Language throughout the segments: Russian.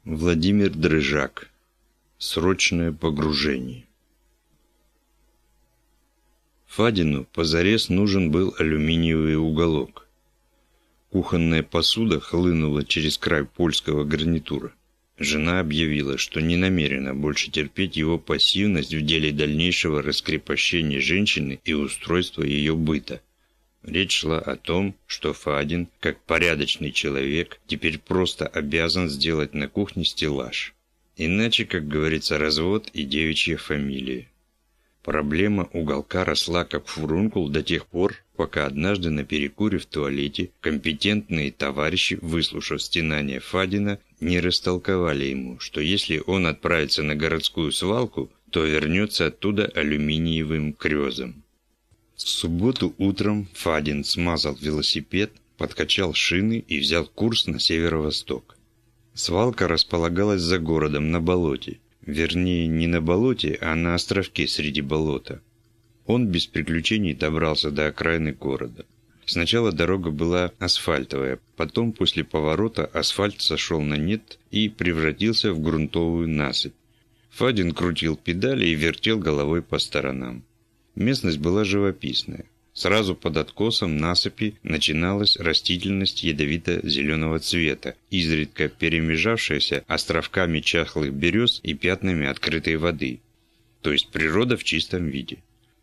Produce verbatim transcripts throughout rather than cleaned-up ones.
Владимир Дрыжак. Срочное погружение. Фадину позарез нужен был алюминиевый уголок. Кухонная посуда хлынула через край польского гарнитура. Жена объявила, что не намерена больше терпеть его пассивность в деле дальнейшего раскрепощения женщины и устройства ее быта. Речь шла о том, что Фадин, как порядочный человек, теперь просто обязан сделать на кухне стеллаж. Иначе, как говорится, развод и девичья фамилия. Проблема уголка росла как фурункул до тех пор, пока однажды на перекуре в туалете компетентные товарищи, выслушав стенания Фадина, не растолковали ему, что если он отправится на городскую свалку, то вернется оттуда алюминиевым крёзом. В субботу утром Фадин смазал велосипед, подкачал шины и взял курс на северо-восток. Свалка располагалась за городом на болоте. Вернее, не на болоте, а на островке среди болота. Он без приключений добрался до окраины города. Сначала дорога была асфальтовая, потом после поворота асфальт сошел на нет и превратился в грунтовую насыпь. Фадин крутил педали и вертел головой по сторонам. Местность была живописная. Сразу под откосом насыпи начиналась растительность ядовито-зеленого цвета, изредка перемежавшаяся островками чахлых берез и пятнами открытой воды. То есть природа в чистом виде.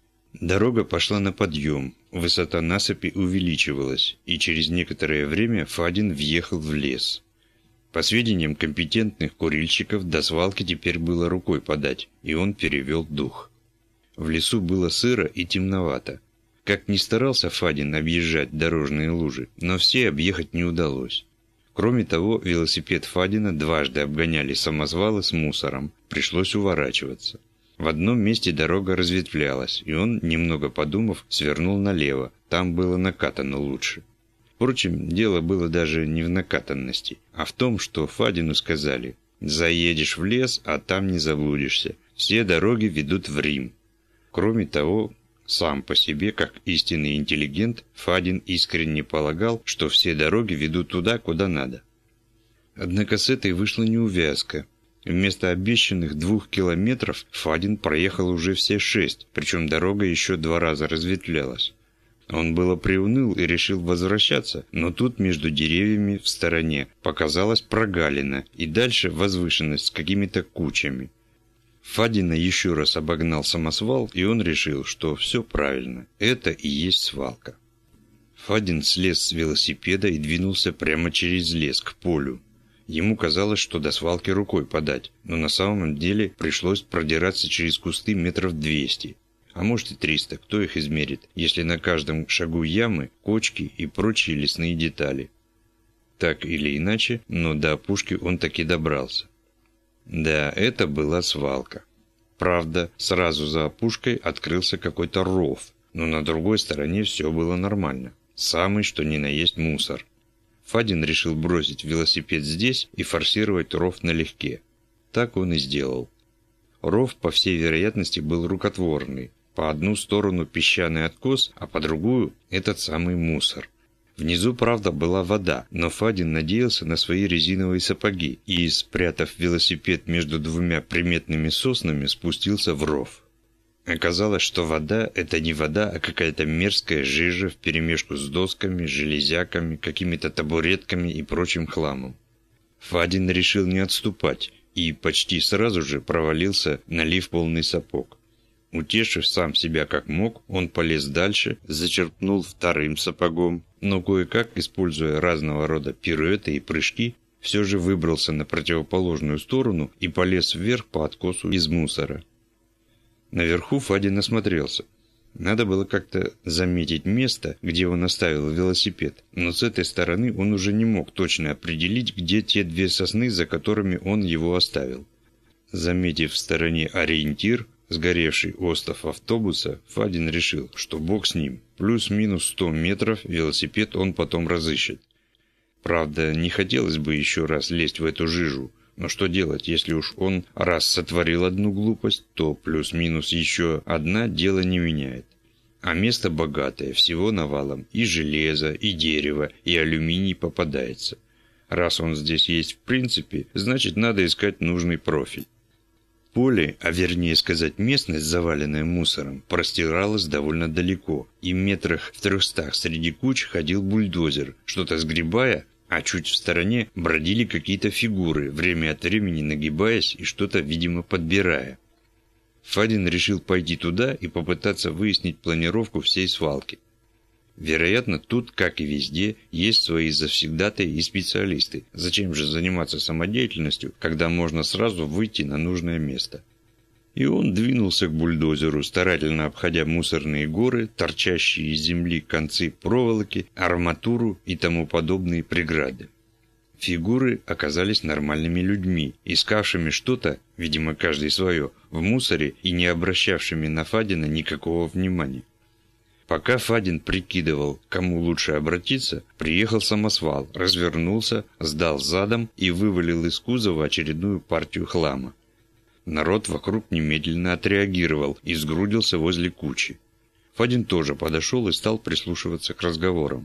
Дорога пошла на подъем, высота насыпи увеличивалась, и через некоторое время Фадин въехал в лес. По сведениям компетентных курильщиков, до свалки теперь было рукой подать, и он перевел дух. В лесу было сыро и темновато. Как ни старался Фадин объезжать дорожные лужи, но все объехать не удалось. Кроме того, велосипед Фадина дважды обгоняли самосвалы с мусором, пришлось уворачиваться. В одном месте дорога разветвлялась, и он, немного подумав, свернул налево, там было накатано лучше. Впрочем, дело было даже не в накатанности, а в том, что Фадину сказали: «Заедешь в лес, а там не заблудишься, все дороги ведут в Рим». Кроме того, сам по себе, как истинный интеллигент, Фадин искренне полагал, что все дороги ведут туда, куда надо. Однако с этой вышла неувязка. Вместо обещанных двух километров Фадин проехал уже все шесть, причем дорога еще два раза разветвлялась. Он было приуныл и решил возвращаться, но тут между деревьями в стороне показалась прогалина и дальше возвышенность с какими-то кучами. Фадина еще раз обогнал самосвал, и он решил, что все правильно, это и есть свалка. Фадин слез с велосипеда и двинулся прямо через лес к полю. Ему казалось, что до свалки рукой подать, но на самом деле пришлось продираться через кусты метров двести, а может и триста, кто их измерит, если на каждом шагу ямы, кочки и прочие лесные детали. Так или иначе, но до опушки он таки добрался. Да, это была свалка. Правда, сразу за опушкой открылся какой-то ров, но на другой стороне все было нормально. Самый что ни на есть мусор. Фадин решил бросить велосипед здесь и форсировать ров налегке. Так он и сделал. Ров, по всей вероятности, был рукотворный. По одну сторону песчаный откос, а по другую этот самый мусор. Внизу, правда, была вода, но Фадин надеялся на свои резиновые сапоги и, спрятав велосипед между двумя приметными соснами, спустился в ров. Оказалось, что вода – это не вода, а какая-то мерзкая жижа вперемешку с досками, железяками, какими-то табуретками и прочим хламом. Фадин решил не отступать и почти сразу же провалился, налив полный сапог. Утешив сам себя как мог, он полез дальше, зачерпнул вторым сапогом, но кое-как, используя разного рода пируэты и прыжки, все же выбрался на противоположную сторону и полез вверх по откосу из мусора. Наверху Фадин осмотрелся. Надо было как-то заметить место, где он оставил велосипед, но с этой стороны он уже не мог точно определить, где те две сосны, за которыми он его оставил. Заметив в стороне ориентир, сгоревший остов автобуса, Фадин решил, что бог с ним, плюс-минус сто метров велосипед он потом разыщет. Правда, не хотелось бы еще раз лезть в эту жижу, но что делать, если уж он раз сотворил одну глупость, то плюс-минус еще одна дело не меняет. А место богатое, всего навалом, и железо, и дерево, и алюминий попадается. Раз он здесь есть в принципе, значит надо искать нужный профиль. Поле, а вернее сказать местность, заваленная мусором, простиралась довольно далеко, и метрах в трехстах среди куч ходил бульдозер, что-то сгребая, а чуть в стороне бродили какие-то фигуры, время от времени нагибаясь и что-то, видимо, подбирая. Фадин решил пойти туда и попытаться выяснить планировку всей свалки. Вероятно, тут, как и везде, есть свои завсегдатаи и специалисты. Зачем же заниматься самодеятельностью, когда можно сразу выйти на нужное место? И он двинулся к бульдозеру, старательно обходя мусорные горы, торчащие из земли концы проволоки, арматуру и тому подобные преграды. Фигуры оказались нормальными людьми, искавшими что-то, видимо, каждый свое, в мусоре и не обращавшими на Фадина никакого внимания. Пока Фадин прикидывал, к кому лучше обратиться, приехал самосвал, развернулся, сдал задом и вывалил из кузова очередную партию хлама. Народ вокруг немедленно отреагировал и сгрудился возле кучи. Фадин тоже подошел и стал прислушиваться к разговорам.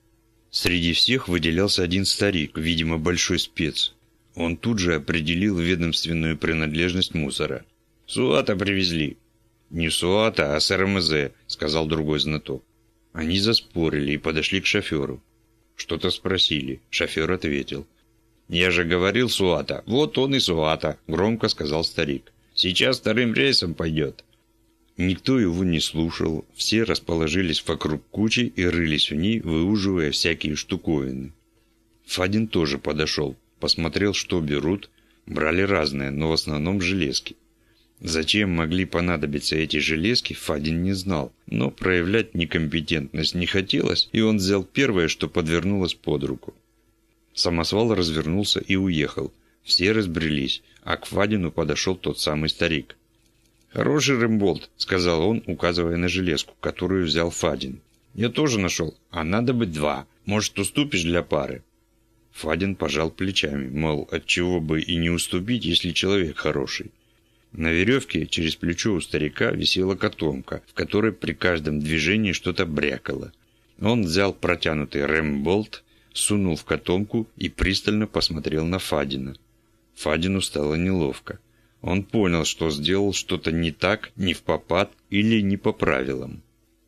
Среди всех выделялся один старик, видимо, большой спец. Он тут же определил ведомственную принадлежность мусора. «Суата привезли». «Не Суата, а с эр эм зэ», — сказал другой знаток. Они заспорили и подошли к шоферу. Что-то спросили. Шофер ответил. «Я же говорил Суата, вот он и Суата», — громко сказал старик. «Сейчас вторым рейсом пойдет». Никто его не слушал, все расположились вокруг кучи и рылись в ней, выуживая всякие штуковины. Фадин тоже подошел, посмотрел, что берут, брали разное, но в основном железки. Зачем могли понадобиться эти железки, Фадин не знал, но проявлять некомпетентность не хотелось, и он взял первое, что подвернулось под руку. Самосвал развернулся и уехал. Все разбрелись, а к Фадину подошел тот самый старик. «Хороший Рэмболт», — сказал он, указывая на железку, которую взял Фадин. «Я тоже нашел, а надо бы два. Может, уступишь для пары?» Фадин пожал плечами, мол, отчего бы и не уступить, если человек хороший. На веревке через плечо у старика висела котомка, в которой при каждом движении что-то брякало. Он взял протянутый Рэмболт, сунул в котомку и пристально посмотрел на Фадина. Фадину стало неловко. Он понял, что сделал что-то не так, не впопад или не по правилам.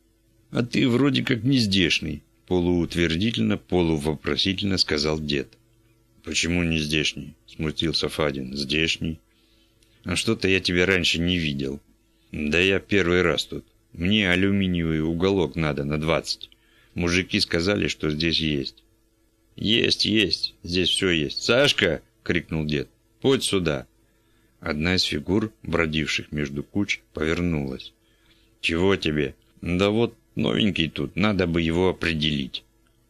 «А ты вроде как не здешний», — полуутвердительно, полувопросительно сказал дед. «Почему не здешний?» — смутился Фадин. «Здешний». «А что-то я тебя раньше не видел». «Да я первый раз тут. Мне алюминиевый уголок надо на двадцать. Мужики сказали, что здесь есть». «Есть, есть. Здесь все есть. Сашка!» — крикнул дед. «Подь сюда». Одна из фигур, бродивших между куч, повернулась. «Чего тебе?» «Да вот новенький тут, надо бы его определить».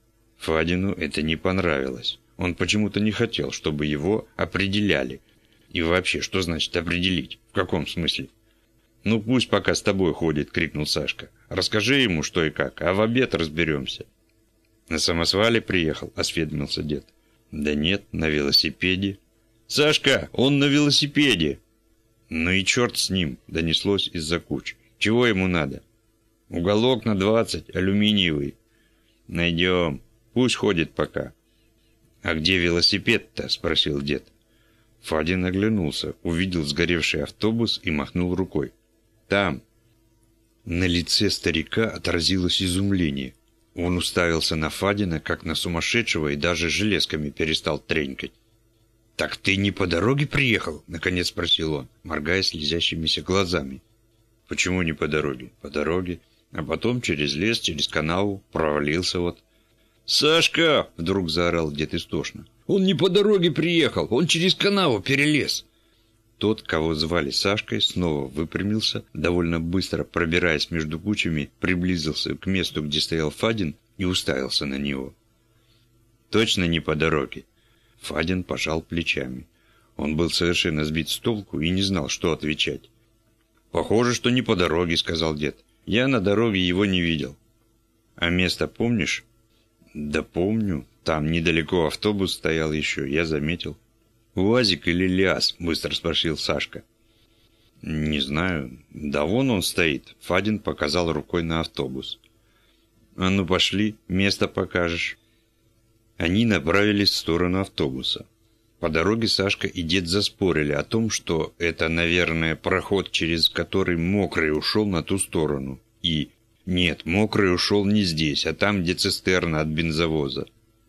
Фадину это не понравилось. Он почему-то не хотел, чтобы его определяли. И вообще, что значит определить? В каком смысле? «Ну пусть пока с тобой ходит», — крикнул Сашка. «Расскажи ему, что и как, а в обед разберемся». «На самосвале приехал», — осведомился дед. «Да нет, на велосипеде». «Сашка, он на велосипеде!» «Ну и черт с ним!» — донеслось из-за куч. «Чего ему надо?» «Уголок на двадцать, алюминиевый». «Найдем. Пусть ходит пока». «А где велосипед-то?» — спросил дед. Фадин оглянулся, увидел сгоревший автобус и махнул рукой. «Там». На лице старика отразилось изумление. Он уставился на Фадина, как на сумасшедшего, и даже железками перестал тренькать. «Так ты не по дороге приехал?» — наконец спросил он, моргая слезящимися глазами. «Почему не по дороге?» «По дороге. А потом через лес, через канаву, провалился вот». «Сашка!» — вдруг заорал дед истошно. «Он не по дороге приехал, он через канаву перелез!» Тот, кого звали Сашкой, снова выпрямился, довольно быстро пробираясь между кучами, приблизился к месту, где стоял Фадин, и уставился на него. «Точно не по дороге?» Фадин пожал плечами. Он был совершенно сбит с толку и не знал, что отвечать. «Похоже, что не по дороге», — сказал дед. «Я на дороге его не видел». «А место помнишь?» «Да помню. Там недалеко автобус стоял еще, я заметил». «УАЗик или ЛиАЗ?» — быстро спросил Сашка. «Не знаю. Да вон он стоит». Фадин показал рукой на автобус. «А ну пошли, место покажешь». Они направились в сторону автобуса. По дороге Сашка и дед заспорили о том, что это, наверное, проход, через который Мокрый ушел на ту сторону. И нет, Мокрый ушел не здесь, а там, где цистерна от бензовоза.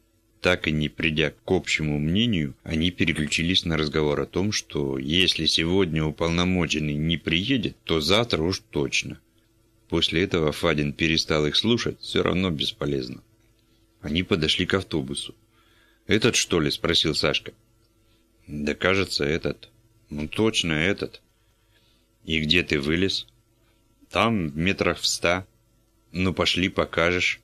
Так и не придя к общему мнению, они переключились на разговор о том, что если сегодня уполномоченный не приедет, то завтра уж точно. После этого Фадин перестал их слушать, все равно бесполезно. Они подошли к автобусу. «Этот, что ли?» – спросил Сашка. «Да кажется, этот. Ну, точно этот». «И где ты вылез?» «Там, в метрах в ста». «Ну, пошли, покажешь».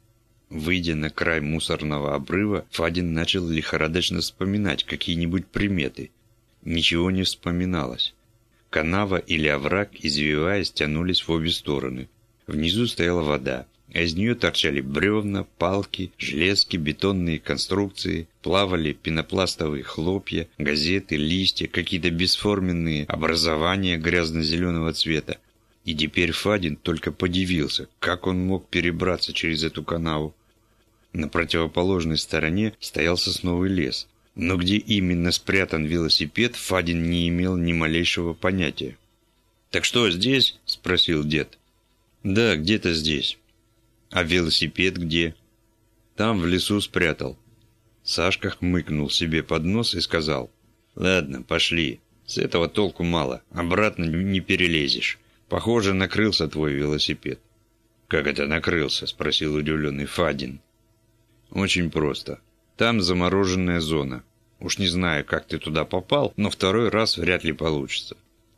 Выйдя на край мусорного обрыва, Фадин начал лихорадочно вспоминать какие-нибудь приметы. Ничего не вспоминалось. Канава или овраг, извиваясь, тянулись в обе стороны. Внизу стояла вода, а из нее торчали бревна, палки, железки, бетонные конструкции, плавали пенопластовые хлопья, газеты, листья, какие-то бесформенные образования грязно-зеленого цвета. И теперь Фадин только подивился, как он мог перебраться через эту канаву. На противоположной стороне стоял сосновый лес, но где именно спрятан велосипед, Фадин не имел ни малейшего понятия. «Так что, здесь?» – спросил дед. «Да, где-то здесь». «А велосипед где?» «Там, в лесу спрятал». Сашка хмыкнул себе под нос и сказал: «Ладно, пошли. С этого толку мало, обратно не перелезешь. Похоже, накрылся твой велосипед». «Как это накрылся?» – спросил удивленный Фадин. «Очень просто. Там замороженная зона. Уж не знаю, как ты туда попал, но второй раз вряд ли получится.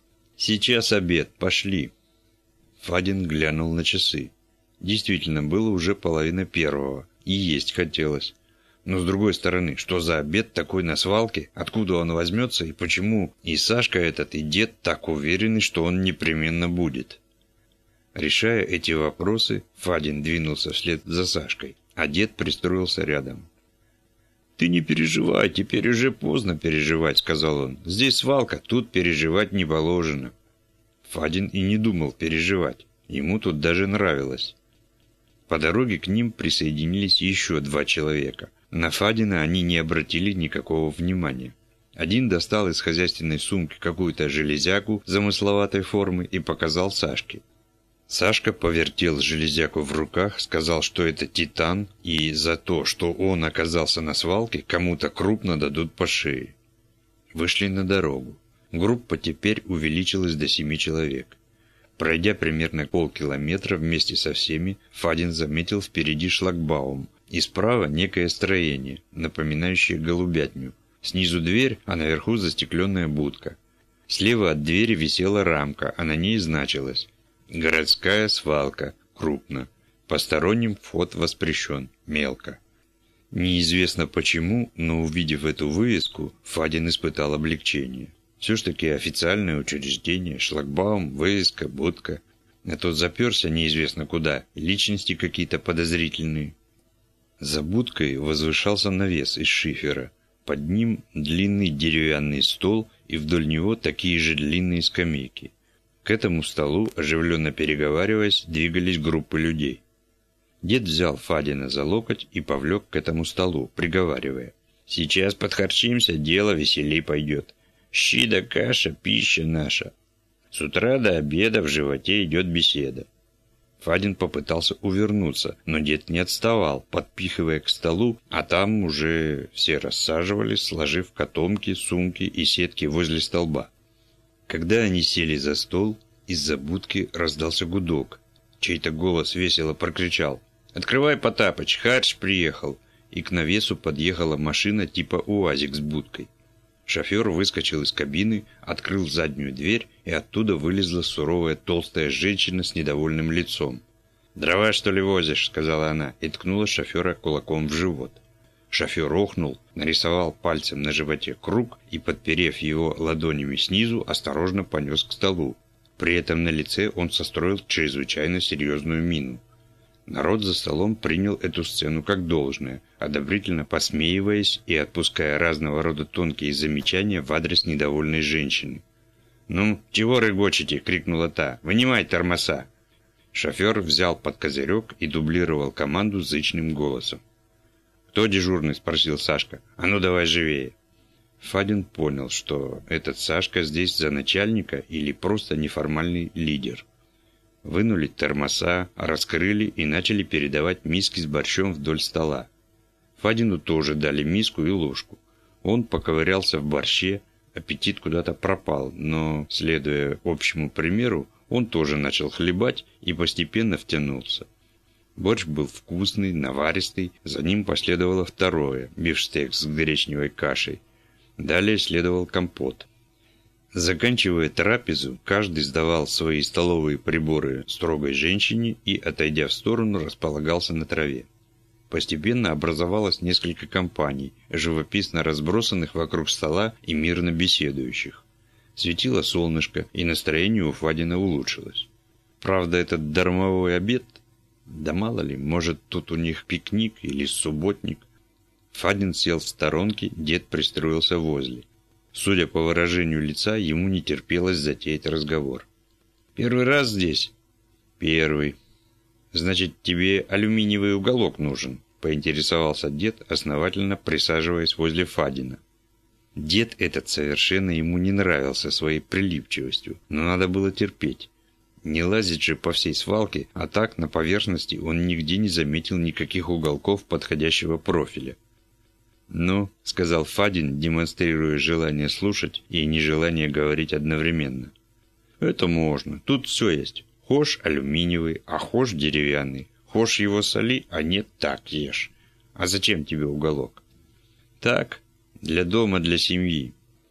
Сейчас обед, пошли». Фадин глянул на часы. Действительно, было уже половина первого, и есть хотелось. Но с другой стороны, что за обед такой на свалке, откуда он возьмется и почему и Сашка этот, и дед так уверены, что он непременно будет? Решая эти вопросы, Фадин двинулся вслед за Сашкой, а дед пристроился рядом. «Ты не переживай, теперь уже поздно переживать», — сказал он. «Здесь свалка, тут переживать не положено». Фадин и не думал переживать, ему тут даже нравилось. По дороге к ним присоединились еще два человека. На Фадина они не обратили никакого внимания. Один достал из хозяйственной сумки какую-то железяку замысловатой формы и показал Сашке. Сашка повертел железяку в руках, сказал, что это титан, и за то, что он оказался на свалке, кому-то крупно дадут по шее. Вышли на дорогу. Группа теперь увеличилась до семи человек. Пройдя примерно полкилометра вместе со всеми, Фадин заметил впереди шлагбаум, и справа некое строение, напоминающее голубятню. Снизу дверь, а наверху застекленная будка. Слева от двери висела рамка, а на ней значилось: «Городская свалка. Крупно. Посторонним вход воспрещен. Мелко». Неизвестно почему, но увидев эту вывеску, Фадин испытал облегчение. Все ж таки официальное учреждение, шлагбаум, вывеска, будка. А тот заперся неизвестно куда, личности какие-то подозрительные. За будкой возвышался навес из шифера. Под ним длинный деревянный стол и вдоль него такие же длинные скамейки. К этому столу, оживленно переговариваясь, двигались группы людей. Дед взял Фадина за локоть и повлек к этому столу, приговаривая: «Сейчас подхарчимся, дело веселей пойдет. Щи да каша, пища наша. С утра до обеда в животе идет беседа». Фадин попытался увернуться, но дед не отставал, подпихивая к столу, а там уже все рассаживались, сложив котомки, сумки и сетки возле столба. Когда они сели за стол, из-за будки раздался гудок. Чей-то голос весело прокричал: «Открывай, Потапыч, харч приехал!» И к навесу подъехала машина типа УАЗик с будкой. Шофер выскочил из кабины, открыл заднюю дверь, и оттуда вылезла суровая толстая женщина с недовольным лицом. «Дрова, что ли, возишь?» — сказала она, и ткнула шофера кулаком в живот. Шофер охнул, нарисовал пальцем на животе круг и, подперев его ладонями снизу, осторожно понес к столу. При этом на лице он состроил чрезвычайно серьезную мину. Народ за столом принял эту сцену как должное, одобрительно посмеиваясь и отпуская разного рода тонкие замечания в адрес недовольной женщины. «Ну, чего рыгочете?» — крикнула та. «Вынимай тормоза!» Шофер взял под козырек и дублировал команду зычным голосом. «Кто дежурный?» – спросил Сашка. «А ну давай живее». Фадин понял, что этот Сашка здесь за начальника или просто неформальный лидер. Вынули термоса, раскрыли и начали передавать миски с борщом вдоль стола. Фадину тоже дали миску и ложку. Он поковырялся в борще, аппетит куда-то пропал, но, следуя общему примеру, он тоже начал хлебать и постепенно втянулся. Борщ был вкусный, наваристый, за ним последовало второе – бифштекс с гречневой кашей. Далее следовал компот. Заканчивая трапезу, каждый сдавал свои столовые приборы строгой женщине и, отойдя в сторону, располагался на траве. Постепенно образовалось несколько компаний, живописно разбросанных вокруг стола и мирно беседующих. Светило солнышко, и настроение у Фадина улучшилось. Правда, этот дармовой обед, да мало ли, может, тут у них пикник или субботник. Фадин сел в сторонке, дед пристроился возле. Судя по выражению лица, ему не терпелось затеять разговор. «Первый раз здесь?» «Первый». «Значит, тебе алюминиевый уголок нужен?» – поинтересовался дед, основательно присаживаясь возле Фадина. Дед этот совершенно ему не нравился своей прилипчивостью, но надо было терпеть. Не лазить же по всей свалке, а так на поверхности он нигде не заметил никаких уголков подходящего профиля. «Ну», — сказал Фадин, демонстрируя желание слушать и нежелание говорить одновременно. «Это можно. Тут все есть. Хошь алюминиевый, а хошь деревянный. Хошь его соли, а нет, так ешь. А зачем тебе уголок?» «Так, для дома, для семьи».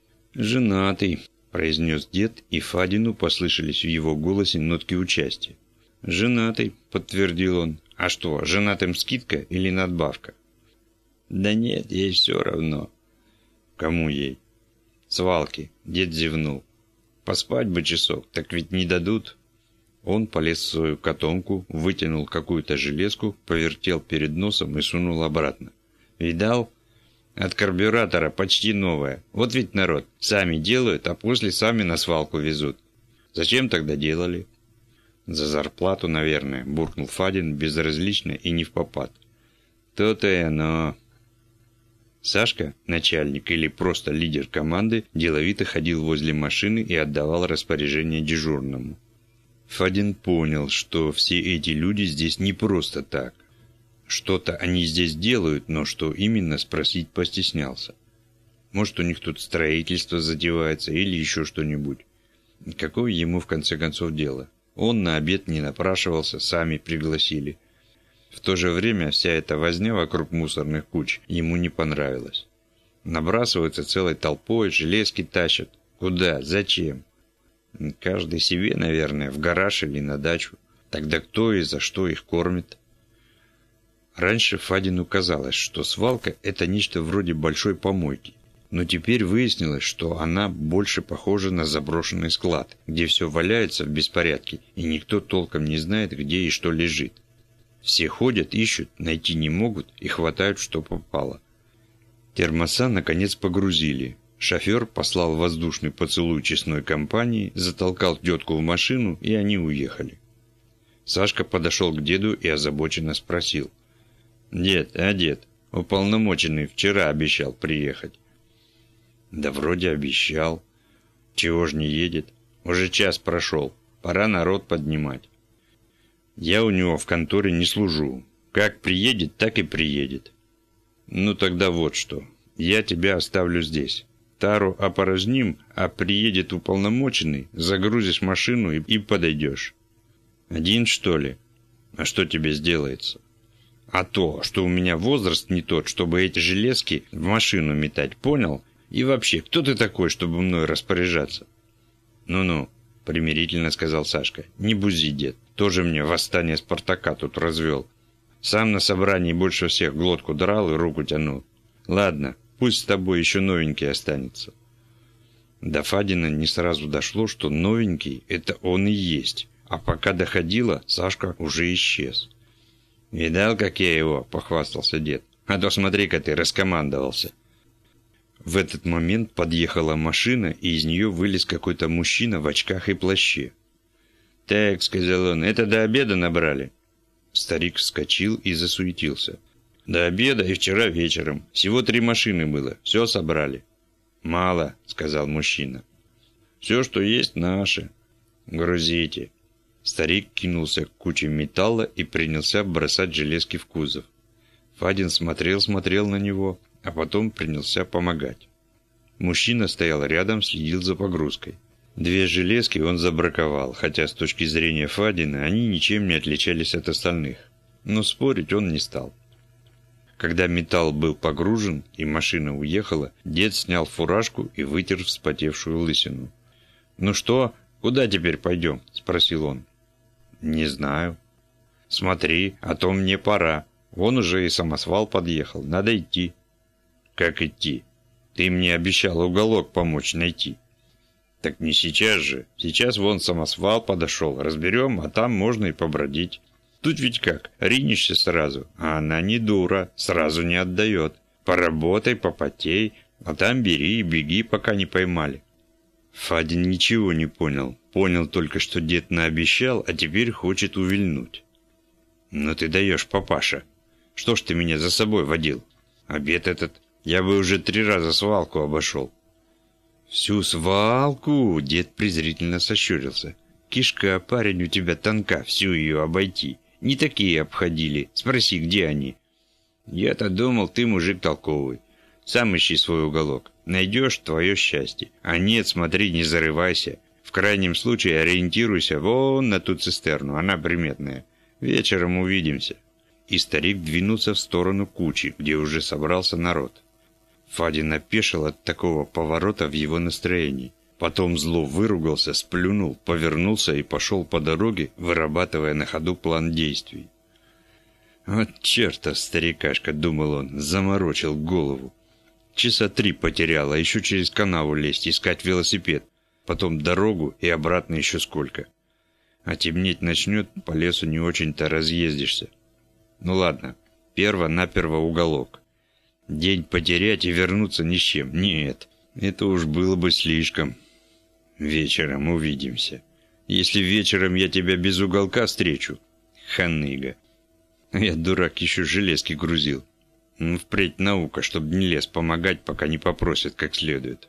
«Женатый», — произнес дед, и Фадину послышались в его голосе нотки участия. «Женатый», — подтвердил он. «А что, женатым скидка или надбавка?» «Да нет, ей все равно». «Кому ей?» «Свалки», — дед зевнул. «Поспать бы часок, так ведь не дадут». Он полез в свою котомку, вытянул какую-то железку, повертел перед носом и сунул обратно. «Видал? От карбюратора почти новая. Вот ведь народ, сами делают, а после сами на свалку везут. Зачем тогда делали?» «За зарплату, наверное», — буркнул Фадин безразлично и не впопад. «То-то и оно». Сашка, начальник или просто лидер команды, деловито ходил возле машины и отдавал распоряжение дежурному. Фадин понял, что все эти люди здесь не просто так. Что-то они здесь делают, но что именно, спросить постеснялся. Может, у них тут строительство затевается или еще что-нибудь. Какое ему в конце концов дело? Он на обед не напрашивался, сами пригласили. В то же время вся эта возня вокруг мусорных куч ему не понравилась. Набрасываются целой толпой, железки тащат. Куда? Зачем? Каждый себе, наверное, в гараж или на дачу. Тогда кто и за что их кормит? Раньше Фадину казалось, что свалка – это нечто вроде большой помойки. Но теперь выяснилось, что она больше похожа на заброшенный склад, где все валяется в беспорядке, и никто толком не знает, где и что лежит. Все ходят, ищут, найти не могут и хватают, что попало. Термоса, наконец, погрузили. Шофер послал воздушный поцелуй честной компании, затолкал тетку в машину, и они уехали. Сашка подошел к деду и озабоченно спросил. «Дед, а дед, уполномоченный вчера обещал приехать». «Да вроде обещал. Чего ж не едет? Уже час прошел. Пора народ поднимать». «Я у него в конторе не служу. Как приедет, так и приедет». «Ну тогда вот что. Я тебя оставлю здесь. Тару опорожним, а приедет уполномоченный, загрузишь машину и, и подойдешь». «Один, что ли? А что тебе сделается?» «А то, что у меня возраст не тот, чтобы эти железки в машину метать, понял? И вообще, кто ты такой, чтобы мной распоряжаться?» «Ну-ну», — примирительно сказал Сашка, — «не бузи, дед. Тоже мне восстание Спартака тут развел. Сам на собрании больше всех глотку драл и руку тянул. Ладно, пусть с тобой еще новенький останется». До Фадина не сразу дошло, что новенький — это он и есть. А пока доходило, Сашка уже исчез. «Видал, как я его?» — похвастался дед. «А то смотри-ка ты, раскомандовался». В этот момент подъехала машина, и из нее вылез какой-то мужчина в очках и плаще. «Так», — сказал он, — «это до обеда набрали». Старик вскочил и засуетился. До обеда и вчера вечером. Всего три машины было. Все собрали. Мало, сказал мужчина. Все, что есть, наше. Грузите. Старик кинулся к куче металла и принялся бросать железки в кузов. Фадин смотрел-смотрел на него, а потом принялся помогать. Мужчина стоял рядом, следил за погрузкой. Две железки он забраковал, хотя с точки зрения Фадина они ничем не отличались от остальных. Но спорить он не стал. Когда металл был погружен и машина уехала, дед снял фуражку и вытер вспотевшую лысину. «Ну что, куда теперь пойдем?» – спросил он. «Не знаю». «Смотри, а то мне пора. Вон уже и самосвал подъехал. Надо идти». «Как идти? Ты мне обещал уголок помочь найти». «Так не сейчас же. Сейчас вон самосвал подошел. Разберем, а там можно и побродить. Тут ведь как, ринешься сразу, а она не дура, сразу не отдает. Поработай, попотей, а там бери и беги, пока не поймали». Фадин ничего не понял. Понял только, что дед наобещал, а теперь хочет увильнуть. «Ну ты даешь, папаша. Что ж ты меня за собой водил? Обед этот, я бы уже три раза свалку обошел». «Всю свалку?» – дед презрительно сощурился. «Кишка, парень, у тебя тонка, всю ее обойти. Не такие обходили. Спроси, где они?» «Я-то думал, ты мужик толковый. Сам ищи свой уголок. Найдешь – твое счастье. А нет, смотри, не зарывайся. В крайнем случае ориентируйся вон на ту цистерну, она приметная. Вечером увидимся». И старик двинулся в сторону кучи, где уже собрался народ. Фадин опешил от такого поворота в его настроении. Потом зло выругался, сплюнул, повернулся и пошел по дороге, вырабатывая на ходу план действий. «Вот чертов старикашка», — думал он, заморочил голову. Часа три потерял, а еще через канаву лезть, искать велосипед. Потом дорогу и обратно еще сколько. А темнеть начнет, по лесу не очень-то разъездишься. Ну ладно, перво-наперво уголок. День потерять и вернуться ни с чем. Нет, это уж было бы слишком. Вечером увидимся. Если вечером я тебя без уголка встречу, ханыга. Я, дурак, еще железки грузил. Ну, впредь наука, чтобы не лез помогать, пока не попросят как следует.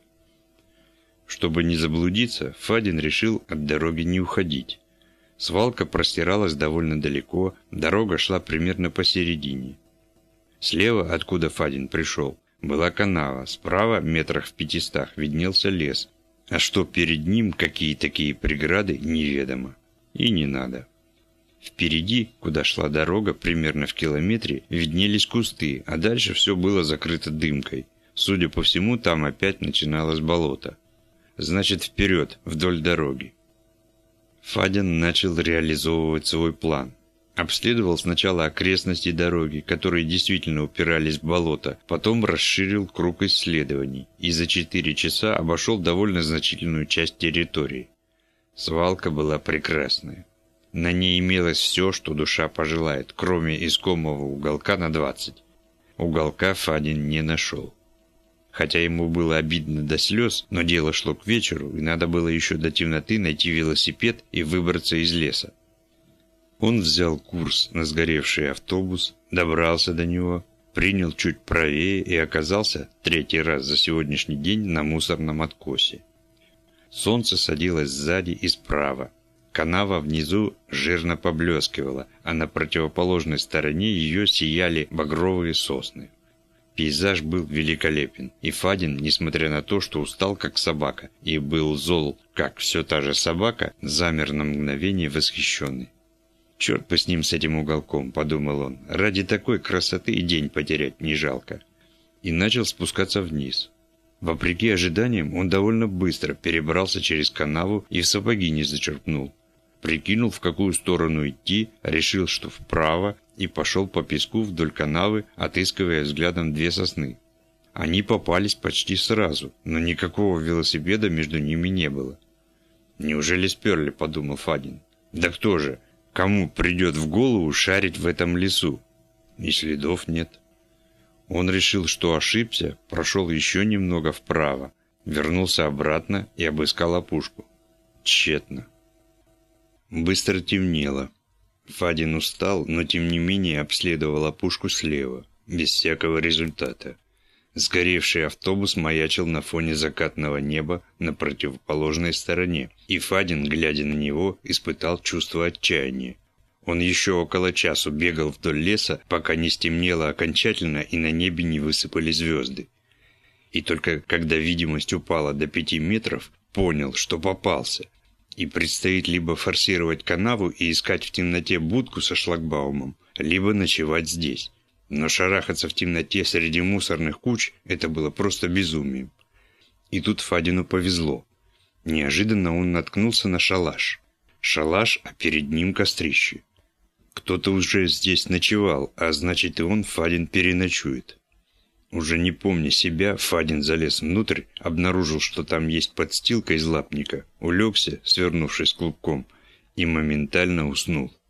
Чтобы не заблудиться, Фадин решил от дороги не уходить. Свалка простиралась довольно далеко, дорога шла примерно посередине. Слева, откуда Фадин пришел, была канава, справа, метрах в пятистах, виднелся лес. А что перед ним, какие такие преграды, неведомо. И не надо. Впереди, куда шла дорога, примерно в километре, виднелись кусты, а дальше все было закрыто дымкой. Судя по всему, там опять начиналось болото. Значит, вперед, вдоль дороги. Фадин начал реализовывать свой план. Обследовал сначала окрестности дороги, которые действительно упирались в болото, потом расширил круг исследований и за четыре часа обошел довольно значительную часть территории. Свалка была прекрасная. На ней имелось все, что душа пожелает, кроме искомого уголка на двадцать. Уголка Фадин не нашел. Хотя ему было обидно до слез, но дело шло к вечеру, и надо было еще до темноты найти велосипед и выбраться из леса. Он взял курс на сгоревший автобус, добрался до него, принял чуть правее и оказался третий раз за сегодняшний день на мусорном откосе. Солнце садилось сзади и справа. Канава внизу жирно поблескивала, а на противоположной стороне ее сияли багровые сосны. Пейзаж был великолепен, и Фадин, несмотря на то, что устал как собака и был зол, как все та же собака, замер на мгновение восхищенный. «Черт бы с ним, с этим уголком», — подумал он, — «ради такой красоты и день потерять не жалко». И начал спускаться вниз. Вопреки ожиданиям, он довольно быстро перебрался через канаву и в сапоги не зачерпнул. Прикинул, в какую сторону идти, решил, что вправо, и пошел по песку вдоль канавы, отыскивая взглядом две сосны. Они попались почти сразу, но никакого велосипеда между ними не было. «Неужели сперли?» — подумал Фадин. «Да кто же? Кому придет в голову шарить в этом лесу?» И следов нет. Он решил, что ошибся, прошел еще немного вправо, вернулся обратно и обыскал опушку. Тщетно. Быстро темнело. Фадин устал, но тем не менее обследовал опушку слева. без всякого результата. Сгоревший автобус маячил на фоне закатного неба на противоположной стороне, и Фадин, глядя на него, испытал чувство отчаяния. Он еще около часу бегал вдоль леса, пока не стемнело окончательно и на небе не высыпали звезды. И только когда видимость упала до пяти метров, понял, что попался, и предстоит либо форсировать канаву и искать в темноте будку со шлагбаумом, либо ночевать здесь. Но шарахаться в темноте среди мусорных куч – это было просто безумием. И тут Фадину повезло. Неожиданно он наткнулся на шалаш. Шалаш, а перед ним кострище. Кто-то уже здесь ночевал, а значит и он, Фадин, переночует. Уже не помня себя, Фадин залез внутрь, обнаружил, что там есть подстилка из лапника, улегся, свернувшись клубком, и моментально уснул.